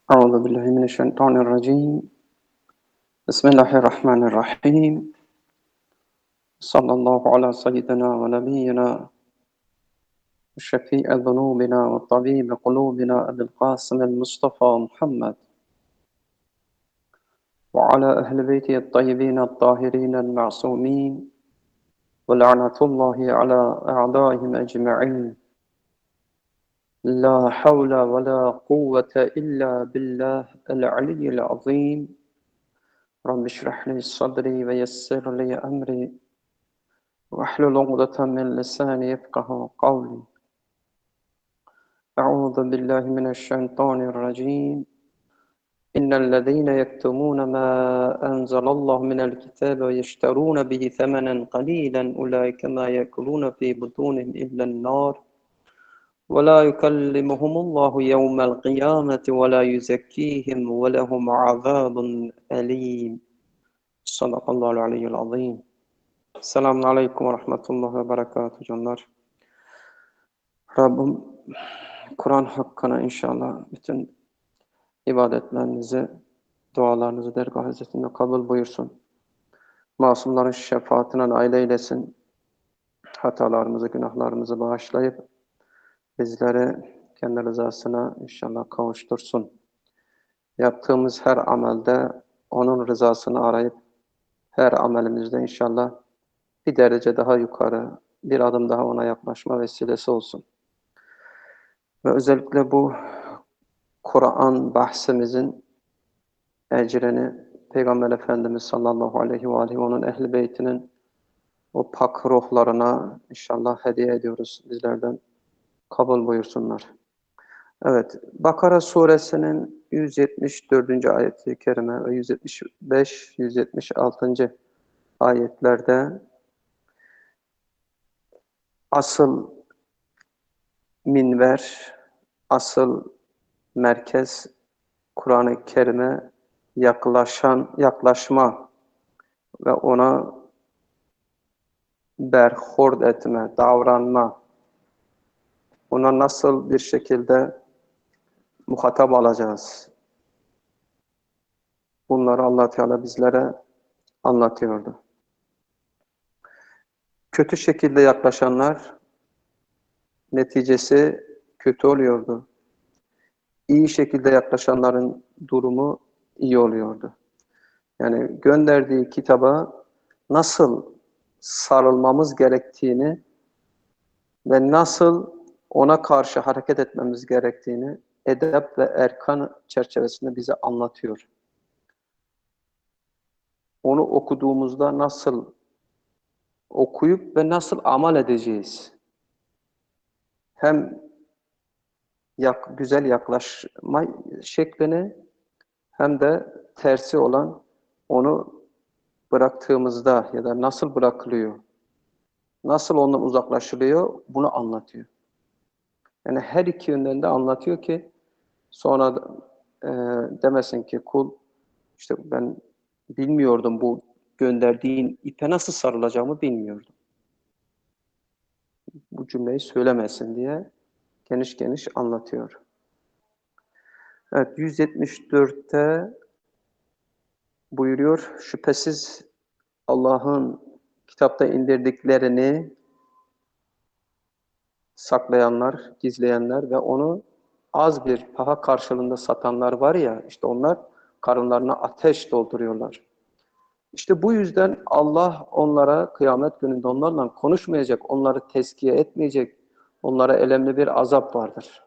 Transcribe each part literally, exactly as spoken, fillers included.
أعوذ بالله من الشيطان الرجيم بسم الله الرحمن الرحيم صلى الله على سيدنا ونبينا وشفيع ذنوبنا وطبيب قلوبنا أبي القاسم المصطفى محمد وعلى أهل بيته الطيبين الطاهرين المعصومين ولعنة الله على أعدائهم أجمعين لا حول ولا قوة إلا بالله العلي العظيم رب اشرح لي صدري ويسر لي أمري واحلل عقدة من لساني يفقه قولي أعوذ بالله من الشيطان الرجيم إن الذين يكتمون ما أنزل الله من الكتاب ويشترون به ثمنا قليلا أولئك ما يأكلون في بطونهم إلا النار ولا يكلمهم الله يوم القيامة ولا يزكيهم ولهم عذاب أليم صدق الله العلي العظيم. Selamun Aleyküm ve Rahmetullah ve Berekatuhu canlar. Rabbim Kur'an hakkına inşallah bütün ibadetlerinizi, dualarınızı dergâh hazretinde kabul buyursun. Masumların şefaatine nail eylesin. Hatalarımızı, günahlarımızı bağışlayıp bizleri kendi rızasına inşallah kavuştursun. Yaptığımız her amelde onun rızasını arayıp her amelimizde inşallah bir derece daha yukarı, bir adım daha ona yaklaşma vesilesi olsun. Ve özellikle bu Kur'an bahsimizin ecrini Peygamber Efendimiz sallallahu aleyhi ve aleyhi onun ehl-i beytinin o pak ruhlarına inşallah hediye ediyoruz. Bizlerden kabul buyursunlar. Evet, Bakara suresinin yüz yetmiş dördüncü ayeti kerime ve yüz yetmiş beş yüz yetmiş altıncı ayetlerde asıl minver, asıl merkez Kur'an-ı Kerim'e yaklaşan, yaklaşma ve ona berhord etme, davranma, ona nasıl bir şekilde muhatap alacağız? Bunları Allah Teala bizlere anlatıyordu. Kötü şekilde yaklaşanlar neticesi kötü oluyordu. İyi şekilde yaklaşanların durumu iyi oluyordu. Yani gönderdiği kitaba nasıl sarılmamız gerektiğini ve nasıl ona karşı hareket etmemiz gerektiğini edep ve erkan çerçevesinde bize anlatıyor. Onu okuduğumuzda nasıl okuyup ve nasıl amel edeceğiz? Hem yak, güzel yaklaşma şeklini hem de tersi olan onu bıraktığımızda ya da nasıl bırakılıyor, nasıl ondan uzaklaşılıyor bunu anlatıyor. Yani her iki yönden de anlatıyor ki sonra e, demesin ki kul işte ben bilmiyordum bu gönderdiğin ipe nasıl sarılacağımı bilmiyordum. Bu cümleyi söylemesin diye geniş geniş anlatıyor. Evet, yüz yetmiş dörtte buyuruyor, şüphesiz Allah'ın kitapta indirdiklerini saklayanlar, gizleyenler ve onu az bir paha karşılığında satanlar var ya, işte onlar karınlarına ateş dolduruyorlar. İşte bu yüzden Allah onlara kıyamet gününde onlarla konuşmayacak, onları tezkiye etmeyecek, onlara elemli bir azap vardır.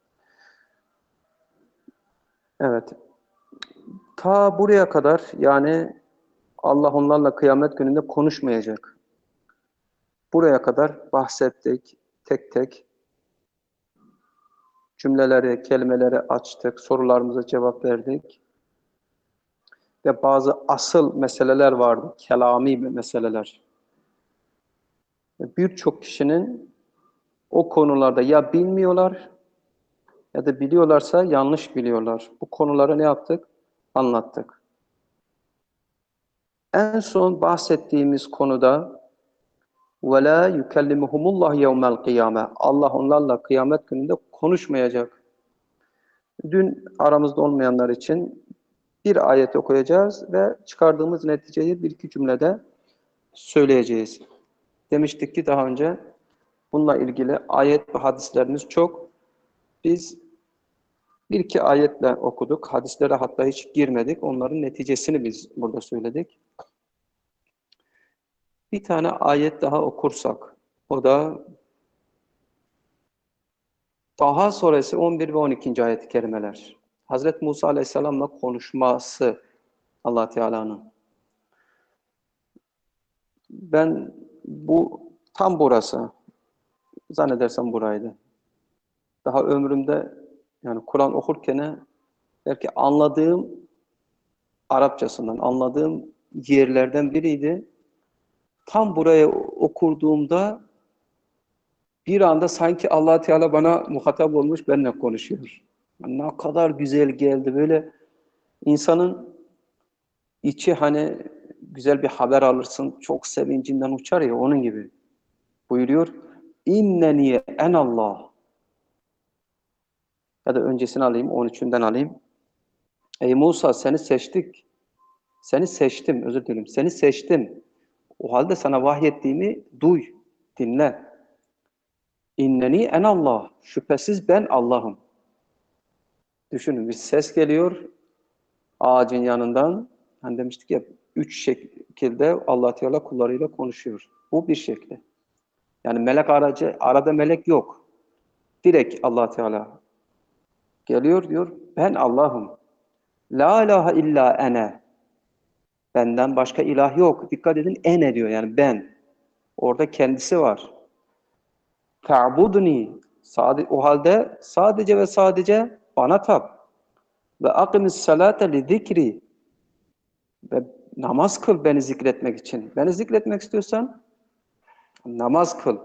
Evet. Ta buraya kadar yani Allah onlarla kıyamet gününde konuşmayacak. Buraya kadar bahsettik, tek tek cümleleri, kelimeleri açtık, sorularımıza cevap verdik. Ve bazı asıl meseleler vardı, kelami meseleler. Birçok kişinin o konularda ya bilmiyorlar ya da biliyorlarsa yanlış biliyorlar. Bu konuları ne yaptık? Anlattık. En son bahsettiğimiz konuda وَلَا يُكَلِّمُهُمُ اللّٰهِ يَوْمَ الْقِيَامَةِ Allah onlarla kıyamet gününde konuşmayacak. Dün aramızda olmayanlar için bir ayet okuyacağız ve çıkardığımız neticeyi bir iki cümlede söyleyeceğiz. Demiştik ki daha önce bununla ilgili ayet ve hadislerimiz çok. Biz bir iki ayetle okuduk. Hadislere hatta hiç girmedik. Onların neticesini biz burada söyledik. Bir tane ayet daha okursak, o da Taha suresi on bir ve on ikinci ayet-i kerimeler. Hazreti Musa Aleyhisselam'la konuşması Allah Teala'nın. Ben bu tam burası. Zannedersem buraydı. Daha ömrümde yani Kur'an okurken belki anladığım Arapçasından anladığım yerlerden biriydi. Tam buraya okurduğumda bir anda sanki Allah Teala bana muhatap olmuş, benimle konuşuyor. Ne kadar güzel geldi böyle insanın içi hani güzel bir haber alırsın, çok sevincinden uçar ya onun gibi. Buyuruyor. İnneni en Allah. Ya da öncesini alayım, on üçünden alayım. Ey Musa seni seçtik. Seni seçtim, özür dilerim. Seni seçtim. O halde sana vahyettiğimi duy, dinle. İnneni en Allah. Şüphesiz ben Allah'ım. Düşünün bir ses geliyor ağacın yanından. Hani demiştik ya üç şekilde Allah Teala kullarıyla konuşuyor. Bu bir şekli. Yani melek aracı, arada melek yok. Direkt Allah Teala geliyor diyor ben Allah'ım. La ilahe illa ene. Benden başka ilah yok. Dikkat edin ene diyor yani ben. Orada kendisi var. Fe'budni. O halde sadece ve sadece bana tap. Ve akimis salate li zikri. Ve namaz kıl beni zikretmek için. Beni zikretmek istiyorsan namaz kıl.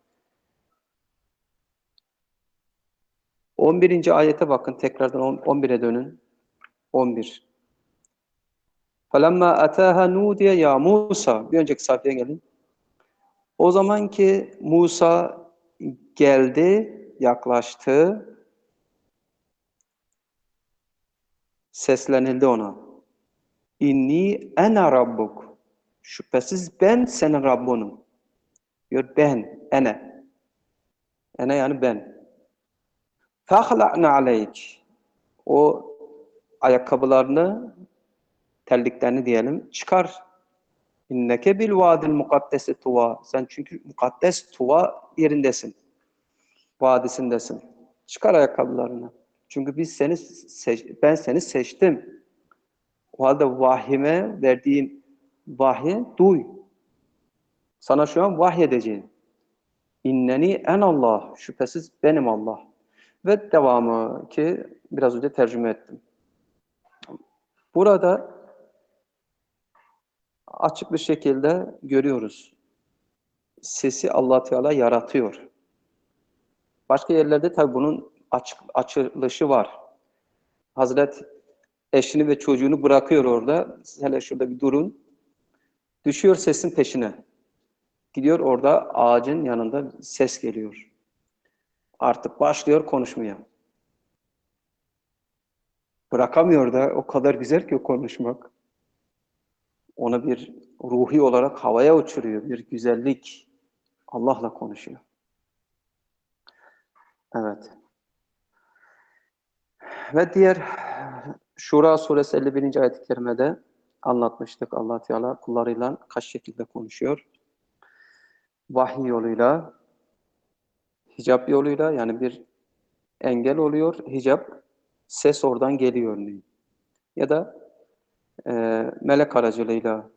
on birinci ayete bakın. Tekrardan on bire dönün. on bir. فَلَمَّا أَتَاهَا نُودِيَ ya Musa. Bir önceki sayfaya gelin. O zaman ki Musa geldi, yaklaştı, seslenildi ona. İnni ene rabbuk. Şüphesiz ben senin Rabbunum. Diyor ben, ene. Ene yani ben. فَخْلَعْنَا عَلَيْكِ. O ayakkabılarını, terliklerini diyelim, çıkar. İnneke bil vadil mukaddesi tuva. Sen çünkü mukaddes tuva yerindesin. Vadisindesin. Çıkar ayakkabılarını. Çünkü biz seni seç, ben seni seçtim. O halde vahime verdiğim vahyi duy. Sana şu an vahyedeceğim. İnneni en Allah. Şüphesiz benim Allah. Ve devamı ki biraz önce tercüme ettim. Burada açık bir şekilde görüyoruz. Sesi Allah Teala yaratıyor. Başka yerlerde tabii bunun açık, açılışı var. Hazret eşini ve çocuğunu bırakıyor orada. Hele şurada bir durun. Düşüyor sesin peşine. Gidiyor orada ağacın yanında ses geliyor. Artık başlıyor konuşmaya. Bırakamıyor da o kadar güzel ki o konuşmak. Ona bir ruhi olarak havaya uçuruyor. Bir güzellik. Allah'la konuşuyor. Evet. Ve diğer Şura suresi elli birinci ayet-i kerimede anlatmıştık. Allah Teala kullarıyla kaç şekilde konuşuyor. Vahiy yoluyla, hicap yoluyla yani bir engel oluyor. Hicap, ses oradan geliyor örneğin. Ya da e, melek aracılığıyla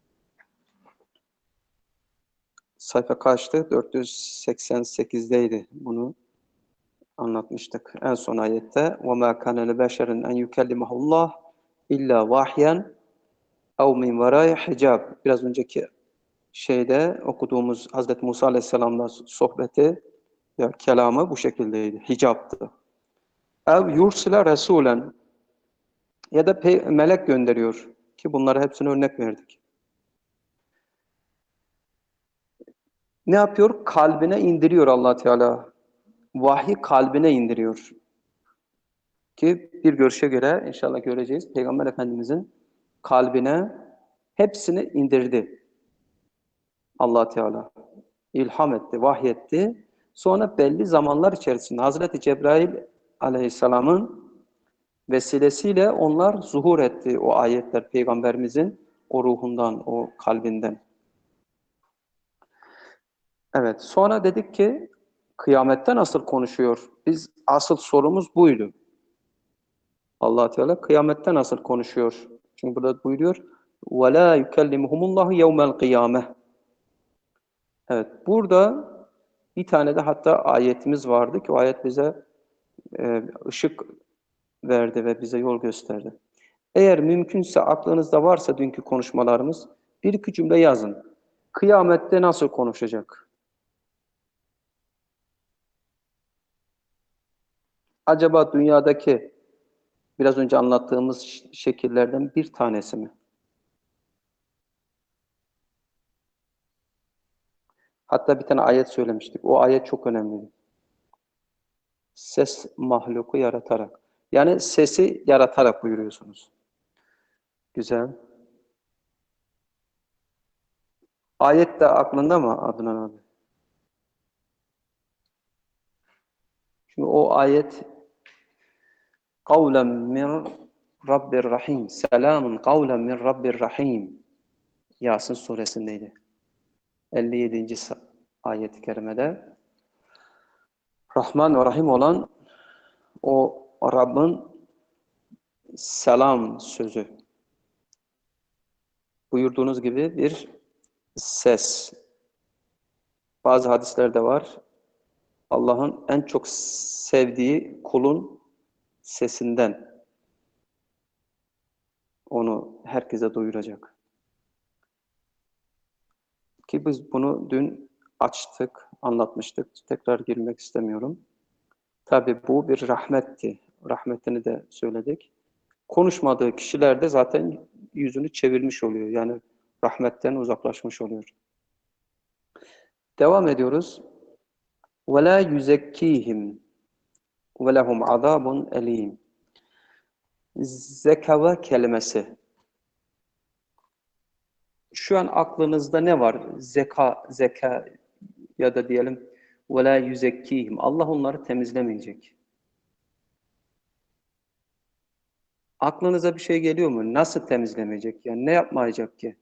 sayfa kaçtı? dört yüz seksen sekizdeydi bunu anlatmıştık. En son ayette وَمَا كَانَ لِبَشَرٍ اَنْ يُكَلِّمَهُ اللّٰهِ اِلَّا وَحْيًا اَوْ مِنْ وَرَاءِ حِجَابٍ. Biraz önceki şeyde okuduğumuz Hazreti Musa Aleyhisselam'la sohbeti ya kelamı bu şekildeydi. Hicaptı. اَوْ يُرْسِلَ رَسُولًا. Ya da melek gönderiyor ki bunlara hepsine örnek verdik. Ne yapıyor? Kalbine indiriyor Allah Teala. Vahyi kalbine indiriyor. Ki bir görüşe göre inşallah göreceğiz. Peygamber Efendimizin kalbine hepsini indirdi Allah Teala. İlham etti, vahyetti. Sonra belli zamanlar içerisinde Hazreti Cebrail Aleyhisselam'ın vesilesiyle onlar zuhur etti, o ayetler Peygamberimizin o ruhundan, o kalbinden. Evet, sonra dedik ki kıyamette nasıl konuşuyor? Biz asıl sorumuz buydu. Allah Teala kıyamette nasıl konuşuyor? Çünkü burada buyuruyor: "Ve la yukellimuhumullahu yevmel kıyame." Evet, burada bir tane de hatta ayetimiz vardı ki o ayet bize e, ışık verdi ve bize yol gösterdi. Eğer mümkünse aklınızda varsa dünkü konuşmalarımız bir iki cümle yazın. Kıyamette nasıl konuşacak? Acaba dünyadaki biraz önce anlattığımız şekillerden bir tanesi mi? Hatta bir tane ayet söylemiştik. O ayet çok önemli. Ses mahluku yaratarak. Yani sesi yaratarak buyuruyorsunuz. Güzel. Ayet de aklında mı Adnan abi? Şimdi o ayet kavlen min Rabbir Rahim. Selamun kavlen min Rabbir Rahim. Yasin suresindeydi. elli yedinci ayet-i kerimede Rahman ve Rahim olan o Rabbin selam sözü. Buyurduğunuz gibi bir ses. Bazı hadislerde var. Allah'ın en çok sevdiği kulun sesinden onu herkese duyuracak. Ki biz bunu dün açtık, anlatmıştık. Tekrar girmek istemiyorum. Tabii bu bir rahmetti. Rahmetini de söyledik. Konuşmadığı kişiler de zaten yüzünü çevirmiş oluyor. Yani rahmetten uzaklaşmış oluyor. Devam ediyoruz. وَلَا يُزَكِّيهِمْ وَلَهُمْ عَذَابٌ اَلِيمٌ. Zekava kelimesi. Şu an aklınızda ne var? Zeka, zeka ya da diyelim وَلَا يُزَكِّيهِمْ. Allah onları temizlemeyecek. Aklınıza bir şey geliyor mu? Nasıl temizlemeyecek? Yani ne yapmayacak ki?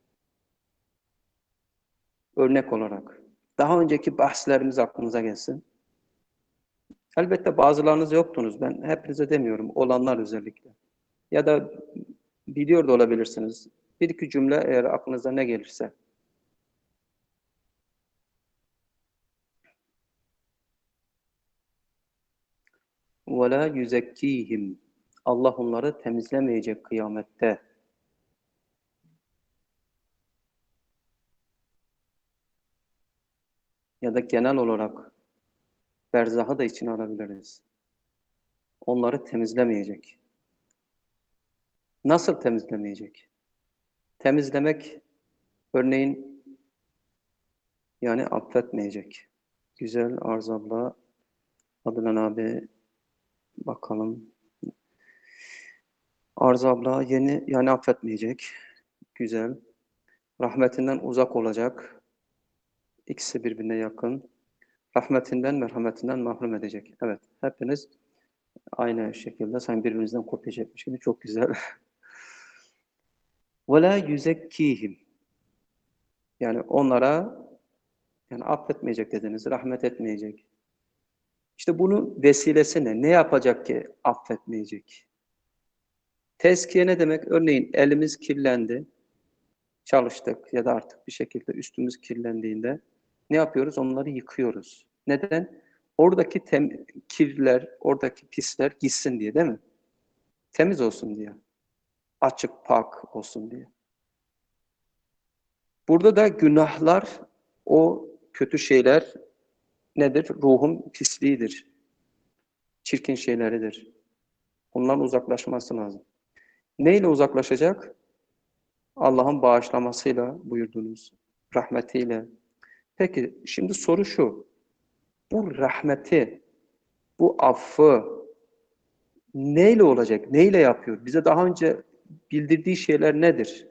Örnek olarak. Daha önceki bahslerimiz aklınıza gelsin. Elbette bazılarınız yoktunuz. Ben hepinize demiyorum. Olanlar özellikle. Ya da biliyor da olabilirsiniz. Bir iki cümle eğer aklınıza ne gelirse. وَلَا يُزَكِّيهِمْ. Allah onları temizlemeyecek kıyamette. Ya da genel olarak berzahı da içine alabiliriz. Onları temizlemeyecek. Nasıl temizlemeyecek? Temizlemek örneğin yani affetmeyecek. Güzel Arz abla, Adnan abi bakalım. Arz abla yeni yani affetmeyecek. Güzel. Rahmetinden uzak olacak. İkisi birbirine yakın. Rahmetinden, merhametinden mahrum edecek. Evet, hepiniz aynı şekilde sanki birbirinizden kopyacakmış gibi çok güzel. وَلَا يُزَكِّيهِمْ. Yani onlara yani affetmeyecek dediniz, rahmet etmeyecek. İşte bunun vesilesi ne? Ne yapacak ki affetmeyecek? Tezkiye ne demek? Örneğin elimiz kirlendi, çalıştık ya da artık bir şekilde üstümüz kirlendiğinde ne yapıyoruz? Onları yıkıyoruz. Neden? Oradaki tem kirler, oradaki pisler gitsin diye değil mi? Temiz olsun diye. Açık, pak olsun diye. Burada da günahlar, o kötü şeyler nedir? Ruhun pisliğidir. Çirkin şeyleridir. Ondan uzaklaşması lazım. Neyle uzaklaşacak? Allah'ın bağışlamasıyla buyurdunuz. Rahmetiyle. Peki şimdi soru şu. Bu rahmeti, bu affı Neyle olacak? Neyle yapıyor? Bize daha önce bildirdiği şeyler nedir?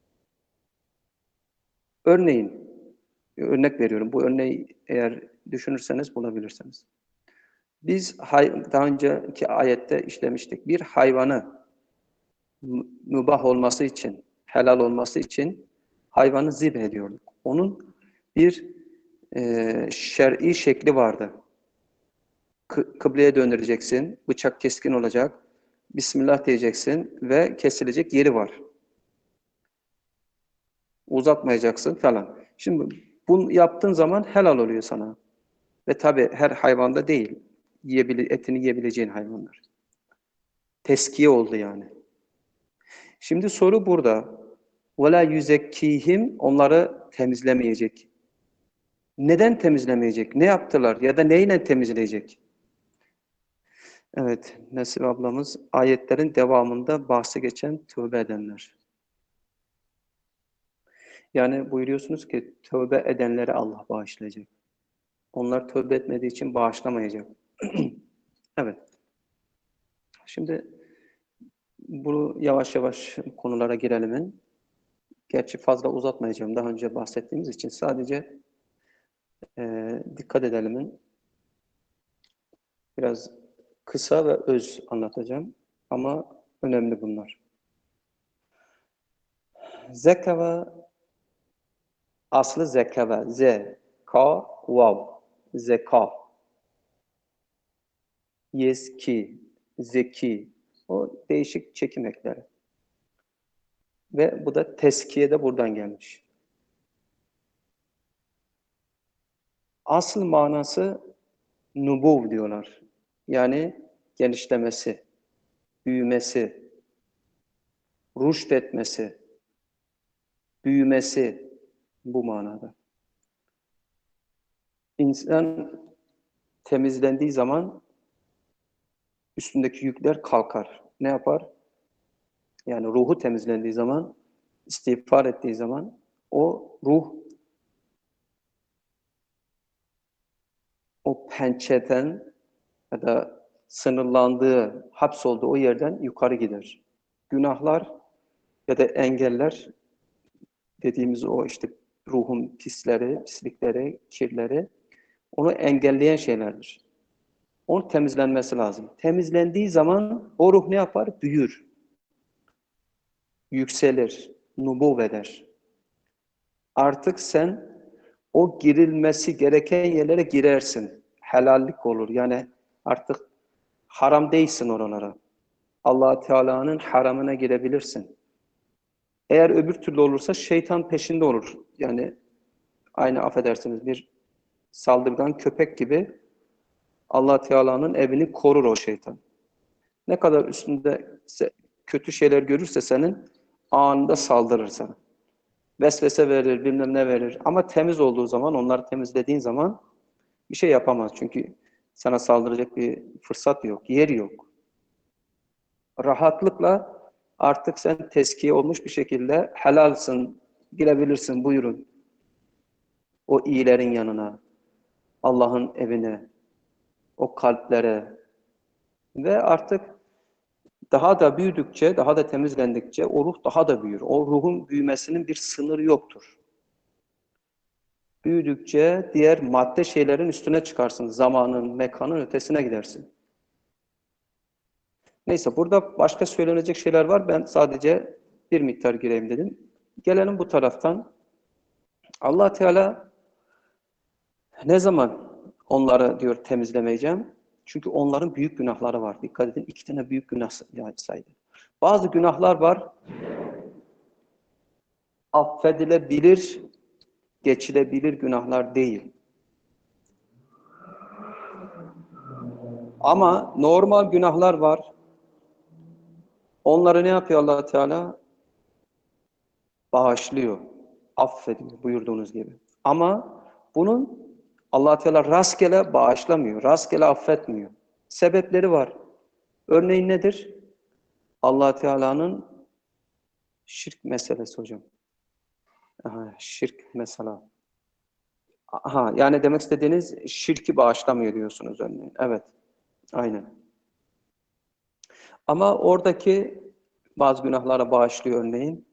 Örneğin, örnek veriyorum. Bu örneği eğer düşünürseniz bulabilirsiniz. Biz daha önceki ayette işlemiştik. Bir hayvanı mübah olması için, helal olması için hayvanı zibh ediyorduk. Onun bir e, şer'i şekli vardı. Kı kıbleye döndüreceksin, bıçak keskin olacak, Bismillah diyeceksin ve kesilecek yeri var. Uzatmayacaksın falan. Şimdi bunu yaptığın zaman helal oluyor sana. Ve tabii her hayvanda değil, yiyebile, etini yiyebileceğin hayvanlar. Teskiye oldu yani. Şimdi soru burada. وَلَا yüzekkihim onları temizlemeyecek. Neden temizlemeyecek? Ne yaptılar? Ya da neyle temizleyecek? Evet, Nesip ablamız ayetlerin devamında bahsi geçen tövbe edenler. Yani buyuruyorsunuz ki tövbe edenleri Allah bağışlayacak. Onlar tövbe etmediği için bağışlamayacak. Evet. Şimdi bunu yavaş yavaş konulara girelim. Gerçi fazla uzatmayacağım. Daha önce bahsettiğimiz için sadece e, dikkat edelim. Biraz kısa ve öz anlatacağım. Ama önemli bunlar. Zekava aslı zekava. Z, ka, vav. Zeka. Yeski, zeki. O değişik çekim ekleri. Ve bu da teskiye de buradan gelmiş. Asıl manası nubuv diyorlar. Yani genişlemesi, büyümesi, rüşt etmesi, büyümesi bu manada. İnsan temizlendiği zaman üstündeki yükler kalkar. Ne yapar? Yani ruhu temizlendiği zaman, istiğfar ettiği zaman o ruh o pençeden ya da sınırlandığı, hapsolduğu o yerden yukarı gider. Günahlar ya da engeller dediğimiz o işte ruhun pisleri, pislikleri, kirleri onu engelleyen şeylerdir. Onun temizlenmesi lazım. Temizlendiği zaman o ruh ne yapar? Büyür, yükselir, nubuv eder. Artık sen o girilmesi gereken yerlere girersin. Helallik olur. Yani artık haram değilsin oralara. Allah Teala'nın haramına girebilirsin. Eğer öbür türlü olursa şeytan peşinde olur. Yani aynı affedersiniz bir saldırgan köpek gibi Allah Teala'nın evini korur o şeytan. Ne kadar üstünde kötü şeyler görürse senin anında saldırır sana. Vesvese verir, bilmem ne verir. Ama temiz olduğu zaman, onları temizlediğin zaman bir şey yapamaz. Çünkü sana saldıracak bir fırsat yok, yer yok. Rahatlıkla artık sen teskiye olmuş bir şekilde helalsın, girebilirsin, buyurun. O iyilerin yanına, Allah'ın evine, o kalplere ve artık daha da büyüdükçe, daha da temizlendikçe o ruh daha da büyür. O ruhun büyümesinin bir sınırı yoktur. Büyüdükçe diğer madde şeylerin üstüne çıkarsın. Zamanın, mekanın ötesine gidersin. Neyse burada başka söylenecek şeyler var. Ben sadece bir miktar gireyim dedim. Gelelim bu taraftan. Allah Teala ne zaman onları diyor temizlemeyeceğim? Çünkü onların büyük günahları var. Dikkat edin iki tane büyük günah saydı. Bazı günahlar var. Affedilebilir, geçilebilir günahlar değil. Ama normal günahlar var. Onları ne yapıyor Allah Teala? Bağışlıyor, affediyor buyurduğunuz gibi. Ama bunun Allah Teala rastgele bağışlamıyor, rastgele affetmiyor. Sebepleri var. Örneğin nedir? Allah Teala'nın şirk meselesi hocam. Aha, şirk mesela. Aha, yani demek istediğiniz şirki bağışlamıyor diyorsunuz örneğin. Evet, aynen. Ama oradaki bazı günahlara bağışlıyor örneğin.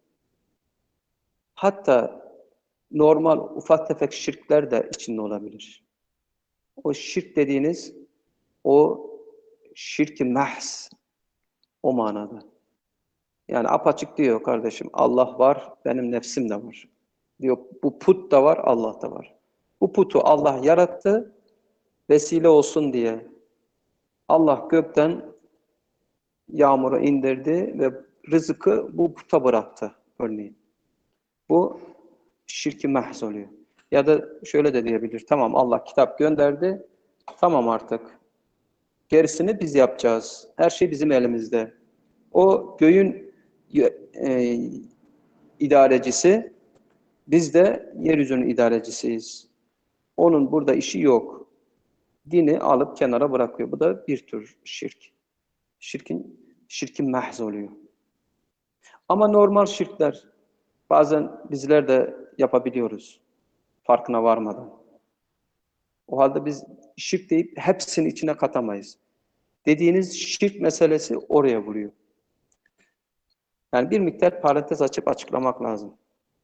Hatta normal ufak tefek şirkler de içinde olabilir. O şirk dediğiniz o şirk-i mahz o manada. Yani apaçık diyor kardeşim, Allah var, benim nefsim de var. Diyor bu put da var, Allah da var. Bu putu Allah yarattı, vesile olsun diye. Allah gökten yağmuru indirdi ve rızkı bu puta bıraktı örneğin. Bu şirk-i mahz oluyor. Ya da şöyle de diyebilir, tamam Allah kitap gönderdi, tamam artık. Gerisini biz yapacağız. Her şey bizim elimizde. O göğün e, idarecisi, biz de yeryüzünün idarecisiyiz. Onun burada işi yok. Dini alıp kenara bırakıyor. Bu da bir tür şirk. Şirkin, şirkin mahz oluyor. Ama normal şirkler bazen bizler de yapabiliyoruz. Farkına varmadan. O halde biz şirk deyip hepsini içine katamayız. Dediğiniz şirk meselesi oraya vuruyor. Yani bir miktar parantez açıp açıklamak lazım.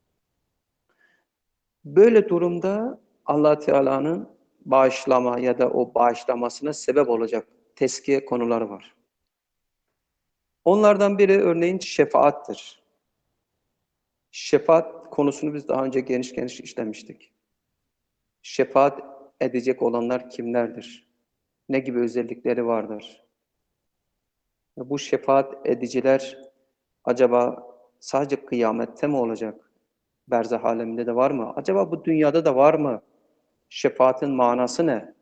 Böyle durumda Allah Teala'nın bağışlama ya da o bağışlamasına sebep olacak teskiye konuları var. Onlardan biri örneğin şefaattir. Şefaat konusunu biz daha önce geniş geniş işlemiştik. Şefaat edecek olanlar kimlerdir? Ne gibi özellikleri vardır? Bu şefaat ediciler acaba sadece kıyamette mi olacak? Berzah aleminde de var mı? Acaba bu dünyada da var mı? Şefaatin manası ne?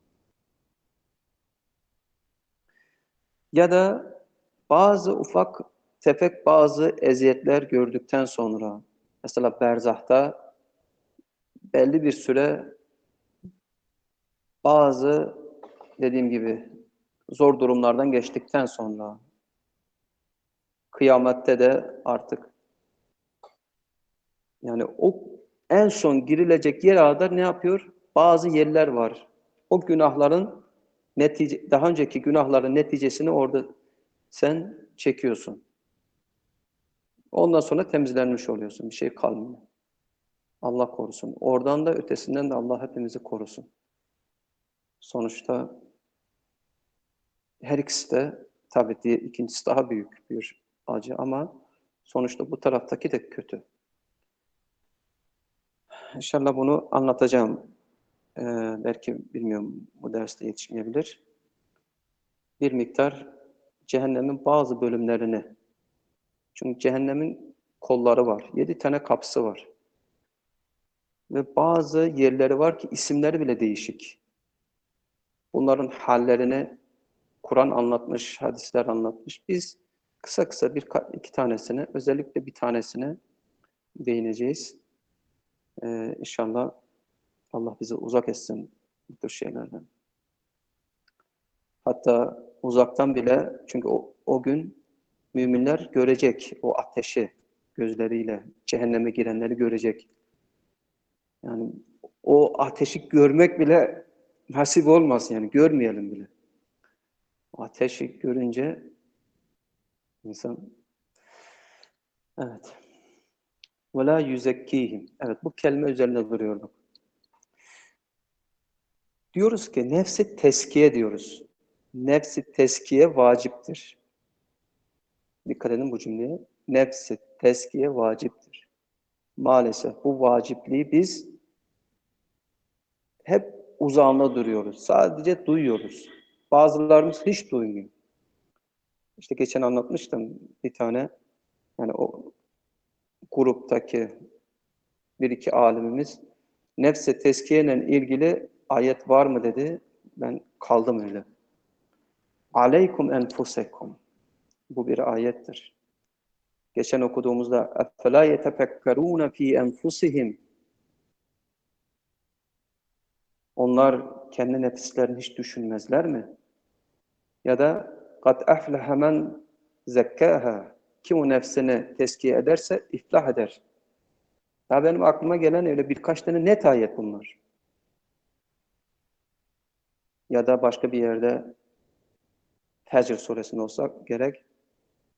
Ya da bazı ufak tefek bazı eziyetler gördükten sonra, mesela berzahta belli bir süre bazı dediğim gibi zor durumlardan geçtikten sonra kıyamette de artık yani o en son girilecek yere kadar ne yapıyor? Bazı yerler var. O günahların netice, daha önceki günahların neticesini orada sen çekiyorsun. Ondan sonra temizlenmiş oluyorsun. Bir şey kalmıyor. Allah korusun. Oradan da ötesinden de Allah hepimizi korusun. Sonuçta her ikisi de tabii diye ikincisi daha büyük bir acı ama sonuçta bu taraftaki de kötü. İnşallah bunu anlatacağım. Ee, belki bilmiyorum bu derste yetişmeyebilir. Bir miktar cehennemin bazı bölümlerini. Çünkü cehennemin kolları var. Yedi tane kapısı var. Ve bazı yerleri var ki isimleri bile değişik. Bunların hallerini Kur'an anlatmış, hadisler anlatmış. Biz kısa kısa bir iki tanesine, özellikle bir tanesine değineceğiz. Ee, İnşallah Allah bizi uzak etsin bu tür şeylerden. Hatta uzaktan bile, çünkü o, o gün müminler görecek o ateşi gözleriyle, cehenneme girenleri görecek. Yani o ateşi görmek bile nasip olmaz yani, görmeyelim bile. O ateşi görünce insan, evet. وَلَا يُزَكِّيهِمْ. Evet, bu kelime üzerine duruyorduk. Diyoruz ki nefsi teskiye diyoruz. Nefsi teskiye vaciptir. Dikkat edin bu cümleye. Nefsi teskiye vaciptir. Maalesef bu vacipliği biz hep uzağında duruyoruz. Sadece duyuyoruz. Bazılarımız hiç duymuyor. İşte geçen anlatmıştım bir tane, yani o gruptaki bir iki alimimiz nefse teskiyeyle ilgili ayet var mı dedi. Ben kaldım öyle. Aleykum enfusekum. Bu bir ayettir. Geçen okuduğumuzda اَفَلَا يَتَفَكَّرُونَ ف۪ي اَنْفُسِهِمْ. Onlar kendi nefislerini hiç düşünmezler mi? Ya da قَدْ اَفْلَهَ مَنْ زَكَّاهَا. Kim o nefsini teskiye ederse iflah eder. Ya benim aklıma gelen öyle birkaç tane net ayet bunlar. Ya da başka bir yerde Fecr suresinde olsa gerek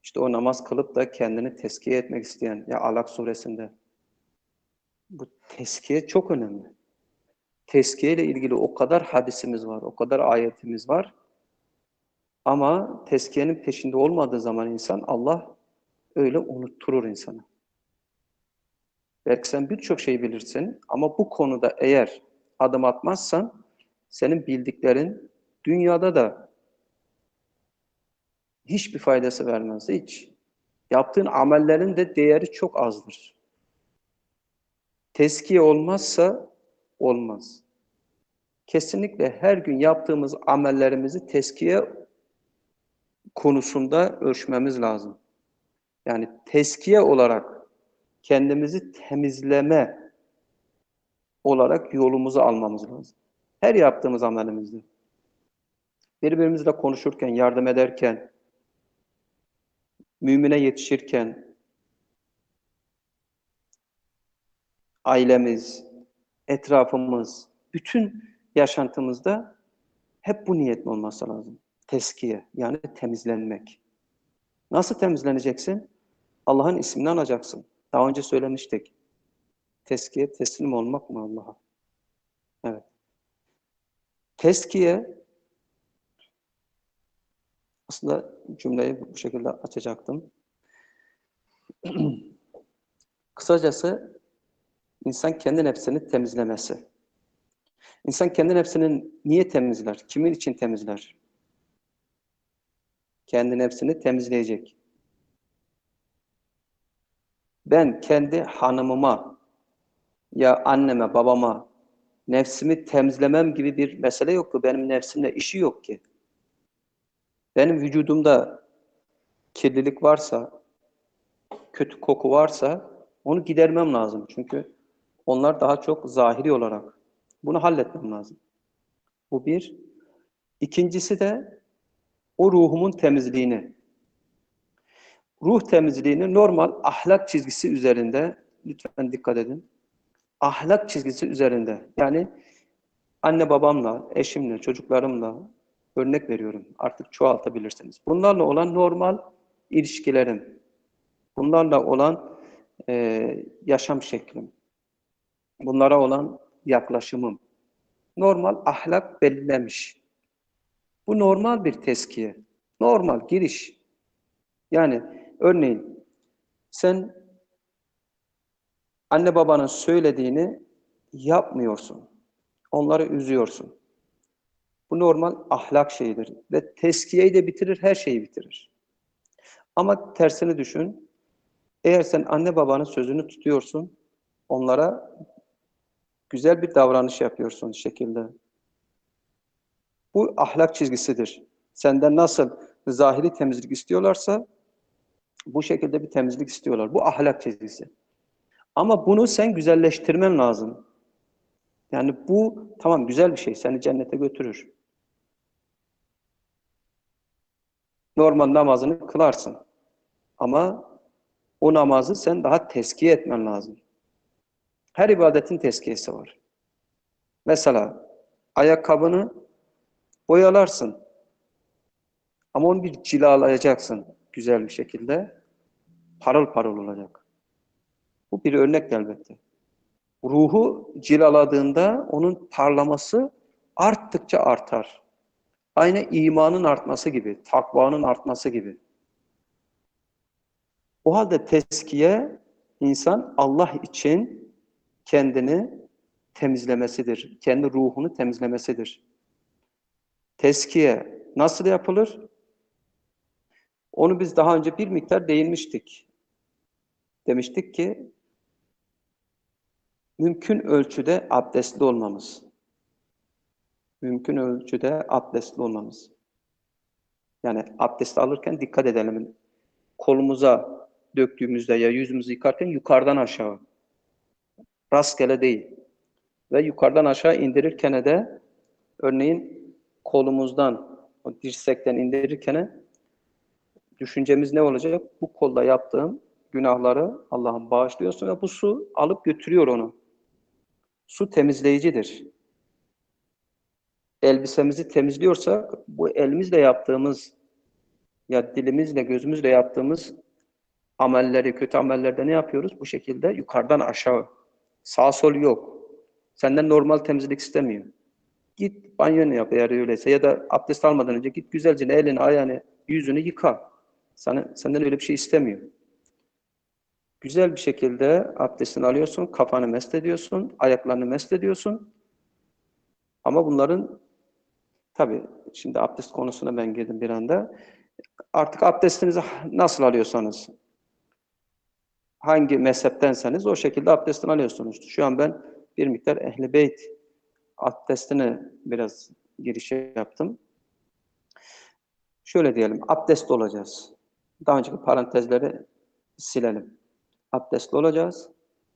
İşte o namaz kılıp da kendini tezkiye etmek isteyen, ya Alak suresinde. Bu tezkiye çok önemli. Tezkiye ile ilgili o kadar hadisimiz var, o kadar ayetimiz var. Ama tezkiyenin peşinde olmadığı zaman insan, Allah öyle unutturur insanı. Belki sen birçok şey bilirsin ama bu konuda eğer adım atmazsan, senin bildiklerin dünyada da hiçbir faydası vermez, hiç. Yaptığın amellerin de değeri çok azdır. Tezkiye olmazsa olmaz. Kesinlikle her gün yaptığımız amellerimizi tezkiye konusunda ölçmemiz lazım. Yani tezkiye olarak kendimizi temizleme olarak yolumuzu almamız lazım. Her yaptığımız amelimizde. Birbirimizle konuşurken, yardım ederken, mümine yetişirken, ailemiz, etrafımız, bütün yaşantımızda hep bu niyetle olması lazım. Tezkiye, yani temizlenmek. Nasıl temizleneceksin? Allah'ın ismini anacaksın. Daha önce söylemiştik. Tezkiye, teslim olmak mı Allah'a? Evet. Tezkiye, aslında cümleyi bu şekilde açacaktım. Kısacası, insan kendi nefsini temizlemesi. İnsan kendi nefsini niye temizler? Kimin için temizler? Kendi nefsini temizleyecek. Ben kendi hanımıma, ya anneme, babama nefsimi temizlemem gibi bir mesele yoktu. Benim nefsimle işi yok ki. Benim vücudumda kirlilik varsa, kötü koku varsa onu gidermem lazım. Çünkü onlar daha çok zahiri olarak. Bunu halletmem lazım. Bu bir. İkincisi de o ruhumun temizliğini. Ruh temizliğini normal ahlak çizgisi üzerinde, lütfen dikkat edin. Ahlak çizgisi üzerinde. Yani anne babamla, eşimle, çocuklarımla örnek veriyorum. Artık çoğaltabilirsiniz. Bunlarla olan normal ilişkilerim. Bunlarla olan e, yaşam şeklim. Bunlara olan yaklaşımım. Normal ahlak belirlemiş. Bu normal bir tezkiye. Normal giriş. Yani örneğin sen anne babanın söylediğini yapmıyorsun. Onları üzüyorsun. Bu normal ahlak şeyidir. Ve tezkiyeyi de bitirir, her şeyi bitirir. Ama tersini düşün. Eğer sen anne babanın sözünü tutuyorsun, onlara güzel bir davranış yapıyorsun şekilde. Bu ahlak çizgisidir. Senden nasıl zahiri temizlik istiyorlarsa bu şekilde bir temizlik istiyorlar. Bu ahlak çizgisi. Ama bunu sen güzelleştirmen lazım. Yani bu tamam güzel bir şey. Seni cennete götürür. Normal namazını kılarsın. Ama o namazı sen daha tezkiye etmen lazım. Her ibadetin tezkiyesi var. Mesela ayakkabını boyalarsın. Ama onu bir cilalayacaksın güzel bir şekilde. Parıl parıl olacak. Bu bir örnek elbette. Ruhu cilaladığında onun parlaması arttıkça artar. Aynı imanın artması gibi, takvanın artması gibi. O halde tezkiye, insan Allah için kendini temizlemesidir. Kendi ruhunu temizlemesidir. Tezkiye nasıl yapılır? Onu biz daha önce bir miktar değinmiştik. Demiştik ki, mümkün ölçüde abdestli olmamız. Mümkün ölçüde abdestli olmamız. Yani abdest alırken dikkat edelim. Kolumuza döktüğümüzde ya yüzümüzü yıkarken yukarıdan aşağı. Rastgele değil. Ve yukarıdan aşağı indirirken de örneğin kolumuzdan, o dirsekten indirirken düşüncemiz ne olacak? Bu kolda yaptığım günahları Allah'ım bağışlıyorsun ve bu su alıp götürüyor onu. Su temizleyicidir. Elbisemizi temizliyorsak bu elimizle yaptığımız Ya dilimizle, gözümüzle yaptığımız amelleri, kötü amellerde ne yapıyoruz? Bu şekilde yukarıdan aşağı. Sağ sol yok. Senden normal temizlik istemiyor. Git banyonu yap eğer öyleyse ya da abdest almadan önce git güzelce elini, ayağını, yüzünü yıka. Sana, senden öyle bir şey istemiyor. Güzel bir şekilde abdestini alıyorsun, kafanı mest ediyorsun, ayaklarını mest ediyorsun. Ama bunların tabii şimdi abdest konusuna ben girdim bir anda. Artık abdestinizi nasıl alıyorsanız, hangi mezheptenseniz o şekilde abdestini alıyorsunuz. Şu an ben bir miktar Ehl-i Beyt abdestine biraz giriş yaptım. Şöyle diyelim, abdestli olacağız. Daha önceki parantezleri silelim. Abdestli olacağız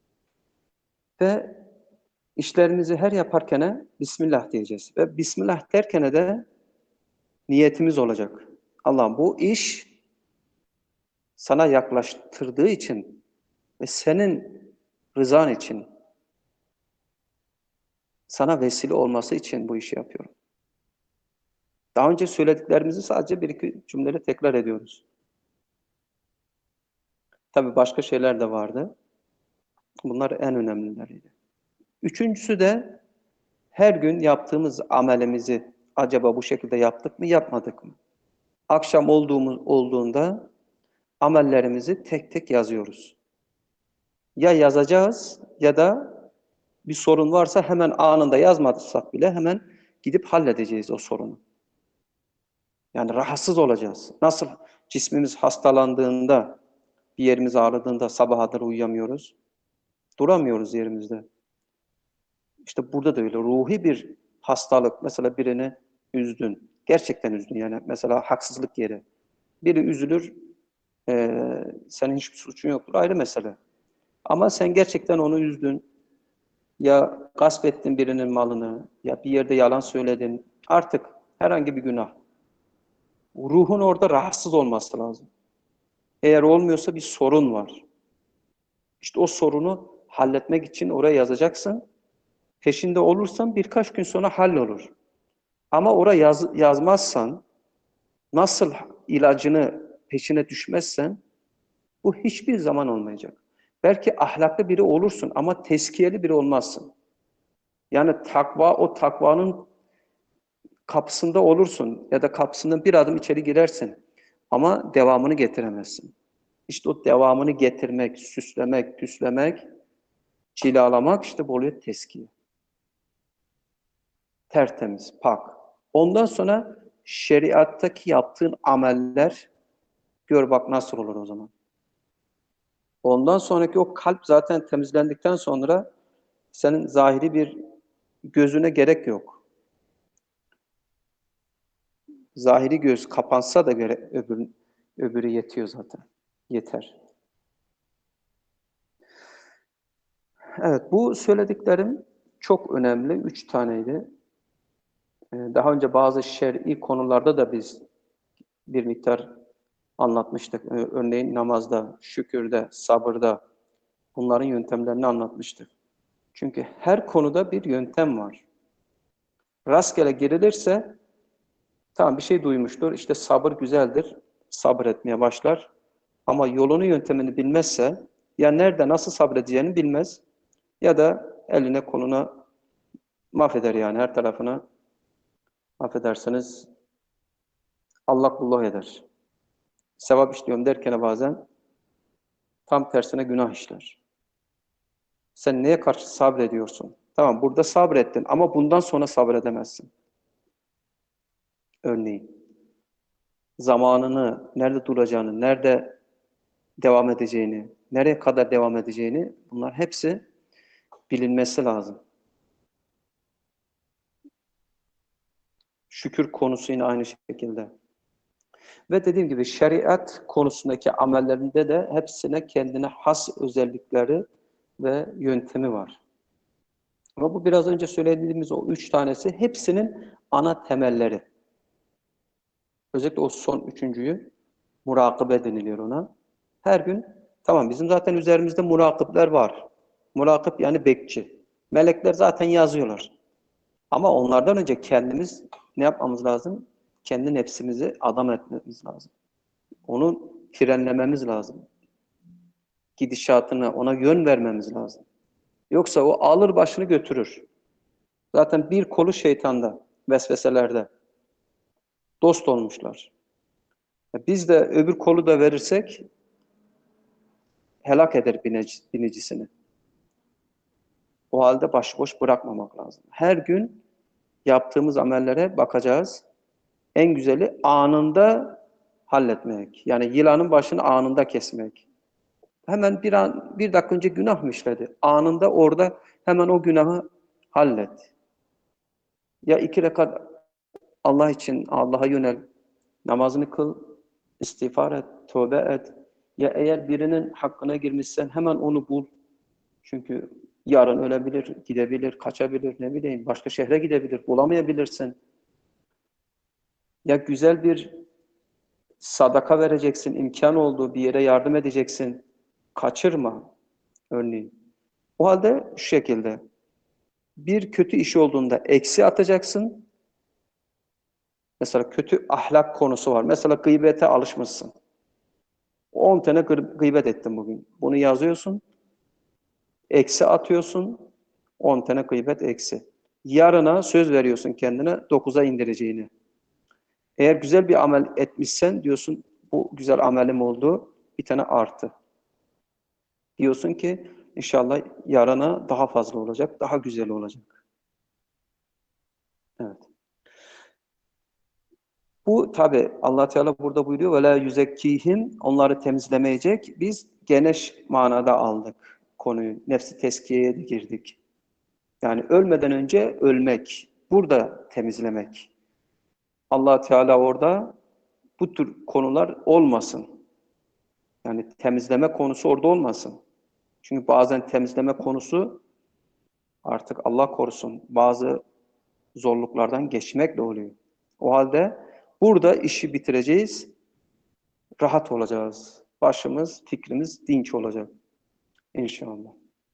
ve işlerimizi her yaparken Bismillah diyeceğiz. Ve Bismillah derken de niyetimiz olacak. Allah'ım bu iş sana yaklaştırdığı için ve senin rızan için, sana vesile olması için bu işi yapıyorum. Daha önce söylediklerimizi sadece bir iki cümleyle tekrar ediyoruz. Tabii başka şeyler de vardı. Bunlar en önemlileriydi. Üçüncüsü de her gün yaptığımız amelimizi acaba bu şekilde yaptık mı, yapmadık mı? Akşam olduğumuz olduğunda amellerimizi tek tek yazıyoruz. Ya yazacağız ya da bir sorun varsa hemen anında yazmadıysak bile hemen gidip halledeceğiz o sorunu. Yani rahatsız olacağız. Nasıl cismimiz hastalandığında, bir yerimiz ağrıdığında sabaha kadar uyuyamıyoruz. Duramıyoruz yerimizde. İşte burada da öyle. Ruhi bir hastalık. Mesela birini üzdün. Gerçekten üzdün yani. Mesela haksızlık yeri. Biri üzülür, e, senin hiçbir suçun yoktur. Ayrı mesele. Ama sen gerçekten onu üzdün. Ya gasp ettin birinin malını, ya bir yerde yalan söyledin. Artık herhangi bir günah. Ruhun orada rahatsız olması lazım. Eğer olmuyorsa bir sorun var. İşte o sorunu halletmek için oraya yazacaksın. Peşinde olursan birkaç gün sonra hallolur. Ama oraya yaz, yazmazsan, nasıl ilacını peşine düşmezsen bu hiçbir zaman olmayacak. Belki ahlaklı biri olursun ama tezkiyeli biri olmazsın. Yani takva, o takvanın kapısında olursun ya da kapısından bir adım içeri girersin. Ama devamını getiremezsin. İşte o devamını getirmek, süslemek, püslemek, cilalamak işte bu oluyor tezkiye. Tertemiz, pak. Ondan sonra şeriattaki yaptığın ameller gör bak nasıl olur o zaman. Ondan sonraki o kalp zaten temizlendikten sonra senin zahiri bir gözüne gerek yok. Zahiri göz kapansa da göre öbür, öbürü yetiyor zaten. Yeter. Evet, bu söylediklerim çok önemli. Üç taneydi. Daha önce bazı şer'i konularda da biz bir miktar anlatmıştık. Örneğin namazda, şükürde, sabırda bunların yöntemlerini anlatmıştık. Çünkü her konuda bir yöntem var. Rastgele girilirse tamam bir şey duymuştur. İşte sabır güzeldir. Sabır etmeye başlar. Ama yolunu yöntemini bilmezse ya nerede nasıl sabredeceğini bilmez ya da eline koluna mahveder yani her tarafını affedersiniz allak bullak eder. Sevap işliyorum derken bazen tam tersine günah işler. Sen neye karşı sabrediyorsun? Tamam burada sabrettin ama bundan sonra sabredemezsin. Örneğin zamanını, nerede duracağını, nerede devam edeceğini, nereye kadar devam edeceğini bunlar hepsi bilinmesi lazım. Şükür konusu yine aynı şekilde. Ve dediğim gibi şeriat konusundaki amellerinde de hepsine kendine has özellikleri ve yöntemi var. Ama bu biraz önce söylediğimiz o üç tanesi hepsinin ana temelleri. Özellikle o son üçüncüyü murakabe deniliyor ona. Her gün tamam bizim zaten üzerimizde murakipler var. Murakip yani bekçi. Melekler zaten yazıyorlar. Ama onlardan önce kendimiz ne yapmamız lazım? Kendi nefsimizi adam etmemiz lazım. Onu frenlememiz lazım. Gidişatına, ona yön vermemiz lazım. Yoksa o alır başını götürür. Zaten bir kolu şeytanda, vesveselerde. Dost olmuşlar. Biz de öbür kolu da verirsek helak eder binici, binicisini. O halde başıboş bırakmamak lazım. Her gün yaptığımız amellere bakacağız. En güzeli anında halletmek. Yani yılanın başını anında kesmek. Hemen bir an, bir dakika önce günah mı işledi? Anında orada hemen o günahı hallet. Ya iki rekat Allah için Allah'a yönel, namazını kıl, istiğfar et, tövbe et. Ya eğer birinin hakkına girmişsen hemen onu bul. Çünkü yarın ölebilir, gidebilir, kaçabilir, ne bileyim, başka şehre gidebilir, bulamayabilirsin. Ya güzel bir sadaka vereceksin, imkan olduğu bir yere yardım edeceksin. Kaçırma örneğin. O halde şu şekilde, bir kötü iş olduğunda eksi atacaksın. Mesela kötü ahlak konusu var. Mesela gıybete alışmışsın. on tane gıybet ettin bugün. Bunu yazıyorsun, eksi atıyorsun, on tane gıybet eksi. Yarına söz veriyorsun kendine dokuza indireceğini. Eğer güzel bir amel etmişsen diyorsun bu güzel amelim oldu, bir tane artı. Diyorsun ki inşallah yarına daha fazla olacak, daha güzel olacak. Evet. Bu tabi Allah Teala burada buyuruyor ve la yüzekkihim, onları temizlemeyecek. Biz geniş manada aldık konuyu. Nefsi tezkiyeye de girdik. Yani ölmeden önce ölmek. Burada temizlemek. Allah Teala orada bu tür konular olmasın. Yani temizleme konusu orada olmasın. Çünkü bazen temizleme konusu artık Allah korusun bazı zorluklardan geçmekle oluyor. O halde burada işi bitireceğiz, rahat olacağız. Başımız, fikrimiz dinç olacak inşallah.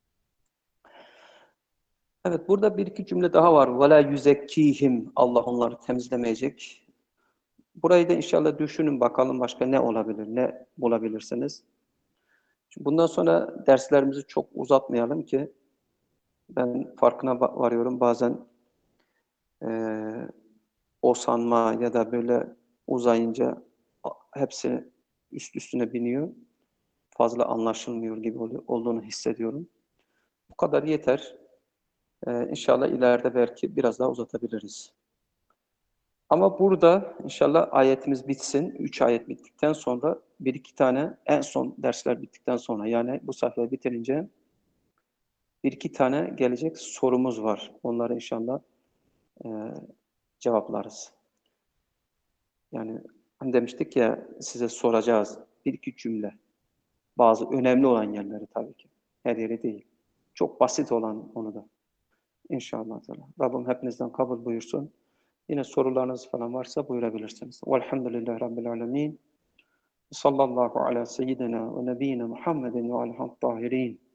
Evet, burada bir iki cümle daha var. وَلَا yüzekkihim, Allah onları temizlemeyecek. Burayı da inşallah düşünün bakalım başka ne olabilir, ne bulabilirsiniz. Bundan sonra derslerimizi çok uzatmayalım ki ben farkına varıyorum bazen e, o sanma ya da böyle uzayınca hepsi üst üstüne biniyor. Fazla anlaşılmıyor gibi olduğunu hissediyorum. Bu kadar yeter. Ee, inşallah ileride belki biraz daha uzatabiliriz. Ama burada inşallah ayetimiz bitsin. Üç ayet bittikten sonra bir iki tane en son dersler bittikten sonra yani bu sayfayı bitirince bir iki tane gelecek sorumuz var. Onları inşallah e, cevaplarız. Yani hani demiştik ya size soracağız bir iki cümle. Bazı önemli olan yerleri tabii ki. Her yeri değil. Çok basit olan onu da. İnşallah. Rabbim hepinizden kabul buyursun. Yine sorularınız falan varsa buyurabilirsiniz. Velhamdülillahi Rabbil alemin. Sallallahu ala seyyidina ve nebiyyina Muhammedin ve aleyhi tahirin.